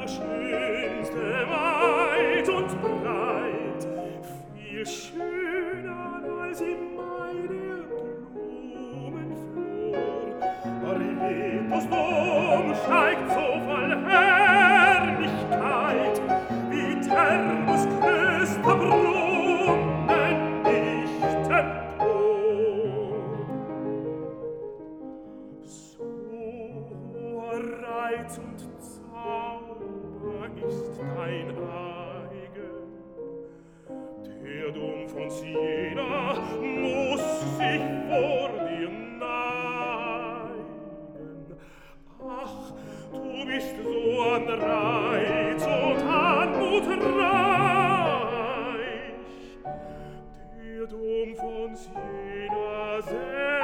schönste weit und breit, viel schöner als im Mai der Blumenflor. Aretos Dom steigt so voll Herrlichkeit, wie Thermos größter Brunnen nicht empor. So Reiz und Zauber ist dein eigen, der Dom von Siena muss sich vor dir neigen. Ach, du bist so an Reiz und Anmut reich, der Dom von Siena selbst